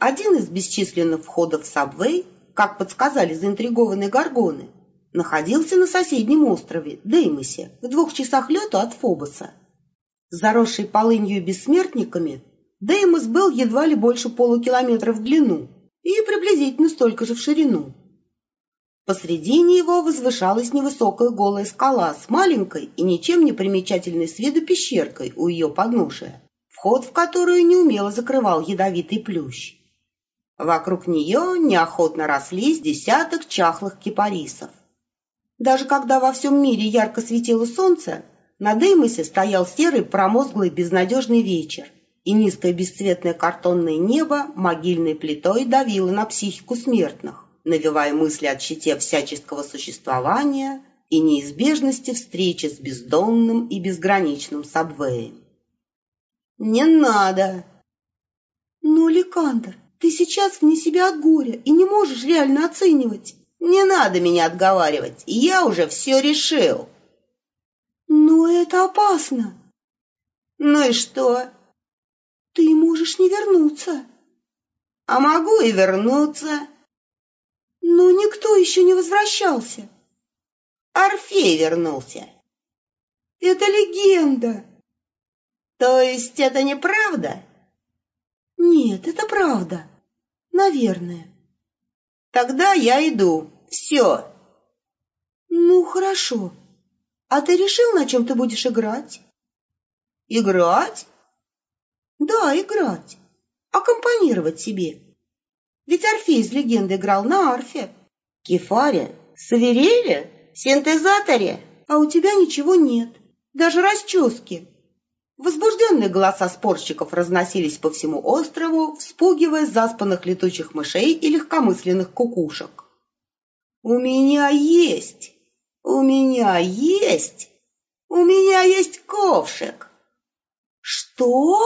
Один из бесчисленных входов в Сабвей, как подсказали заинтригованные горгоны, находился на соседнем острове Деймосе, в 2 часах лета от Фобоса. Заросший полынью и бессмертниками, Деймос был едва ли больше полукилометра в длину и приблизительно столько же в ширину. Посредине его возвышалась невысокая голая скала с маленькой и ничем не примечательной с виду пещеркой у ее подножия, вход в которую неумело закрывал ядовитый плющ. Вокруг нее неохотно росли с десяток чахлых кипарисов. Даже когда во всем мире ярко светило солнце, на Деймосе стоял серый, промозглый, безнадежный вечер, и низкое бесцветное картонное небо могильной плитой давило на психику смертных, навевая мысли о тщете всяческого существования и неизбежности встречи с бездонным и безграничным Сабвеем. «Не надо!» «Ну, Ликандр, ты сейчас вне себя от горя и не можешь реально оценивать». «Не надо меня отговаривать, я уже все решил». «Но это опасно». «Ну и что?» «Ты можешь не вернуться». «А могу и вернуться». «Но никто еще не возвращался». «Орфей вернулся». «Это легенда». «То есть это неправда?» «Нет, это правда. Наверное». «Тогда я иду. Все». «Ну, хорошо. А ты решил, на чем ты будешь играть?» «Играть?» «Да, играть. Аккомпанировать себе. Ведь Орфей из легенды играл на арфе». «Кефаре? Свирели? Синтезаторе?» «А у тебя ничего нет. Даже расчески». Возбужденные голоса спорщиков разносились по всему острову, вспугивая заспанных летучих мышей и легкомысленных кукушек. «У меня есть! У меня есть! У меня есть ковшик!» «Что?»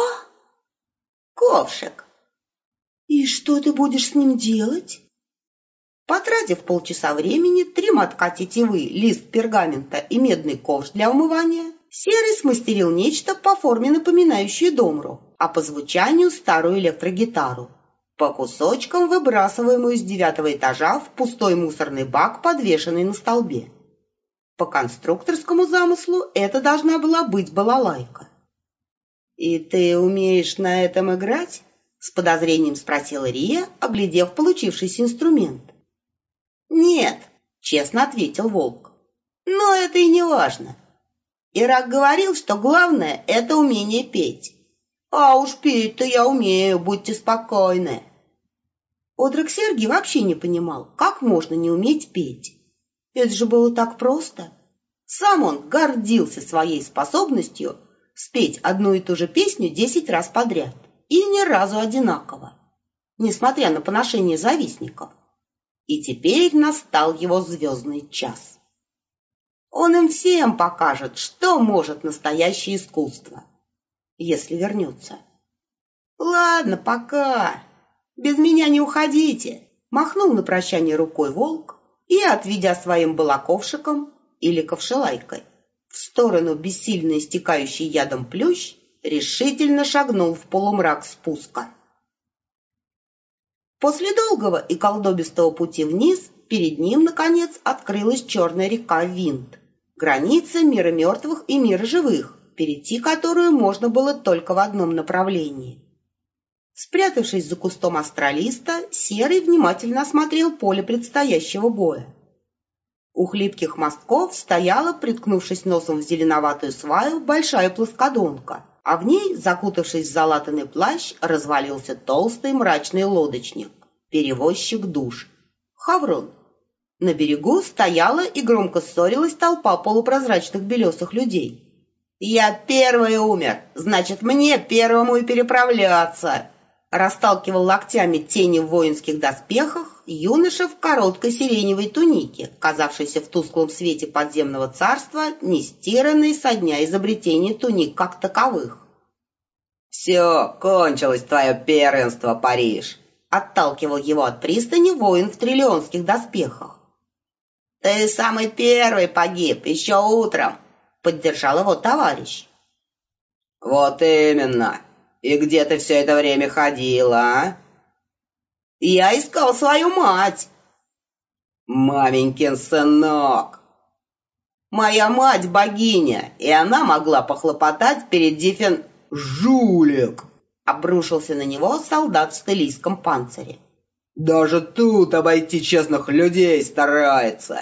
«Ковшик!» «И что ты будешь с ним делать?» Потратив полчаса времени, 3 мотка тетивы, лист пергамента и медный ковш для умывания, Серый смастерил нечто по форме напоминающее домру, а по звучанию старую электрогитару, по кусочкам выбрасываемую с 9-го этажа в пустой мусорный бак, подвешенный на столбе. По конструкторскому замыслу это должна была быть балалайка. «И ты умеешь на этом играть?» — с подозрением спросила Рия, оглядев получившийся инструмент. «Нет», — честно ответил волк, — «но это и не важно. Ирак говорил, что главное — это умение петь. А уж петь-то я умею, будьте спокойны». Одрок Сергий вообще не понимал, как можно не уметь петь. Это же было так просто. Сам он гордился своей способностью спеть одну и ту же песню 10 раз подряд, и ни разу одинаково, несмотря на поношение завистников. И теперь настал его звездный час. Он им всем покажет, что может настоящее искусство, если вернется. «Ладно, пока. Без меня не уходите», — махнул на прощание рукой волк и, отведя своим балаковшиком или ковшелайкой в сторону бессильно истекающий ядом плющ, решительно шагнул в полумрак спуска. После долгого и колдобистого пути вниз перед ним, наконец, открылась черная река Винт, граница мира мертвых и мира живых, перейти которую можно было только в одном направлении. Спрятавшись за кустом астралиста, Серый внимательно осмотрел поле предстоящего боя. У хлипких мостков стояла, приткнувшись носом в зеленоватую сваю, большая плоскодонка, а в ней, закутавшись в залатанный плащ, развалился толстый мрачный лодочник, перевозчик душ, Хаврон. На берегу стояла и громко ссорилась толпа полупрозрачных белесых людей. «Я первый умер, значит, мне первому и переправляться!» Расталкивал локтями тени в воинских доспехах юноша в короткой сиреневой тунике, казавшейся в тусклом свете подземного царства нестиранной со дня изобретения туник как таковых. «Все, кончилось твое первенство, Париж!» Отталкивал его от пристани воин в триллионских доспехах. «Ты самый первый погиб еще утром!» — поддержал его товарищ. «Вот именно! И где ты все это время ходила, а?» Я искал свою мать. Маменькин сынок. Моя мать богиня, и она могла похлопотать перед Диффен... Жулик! Обрушился на него солдат в стылийском панцире. Даже тут обойти честных людей старается.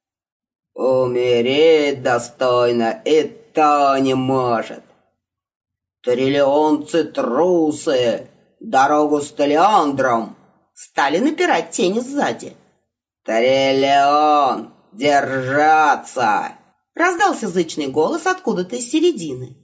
Умереть достойно и то не может. Триллионцы трусы, дорогу с Талиандром. Стали напирать тени сзади. Триллион, держаться! Раздался зычный голос откуда-то из середины.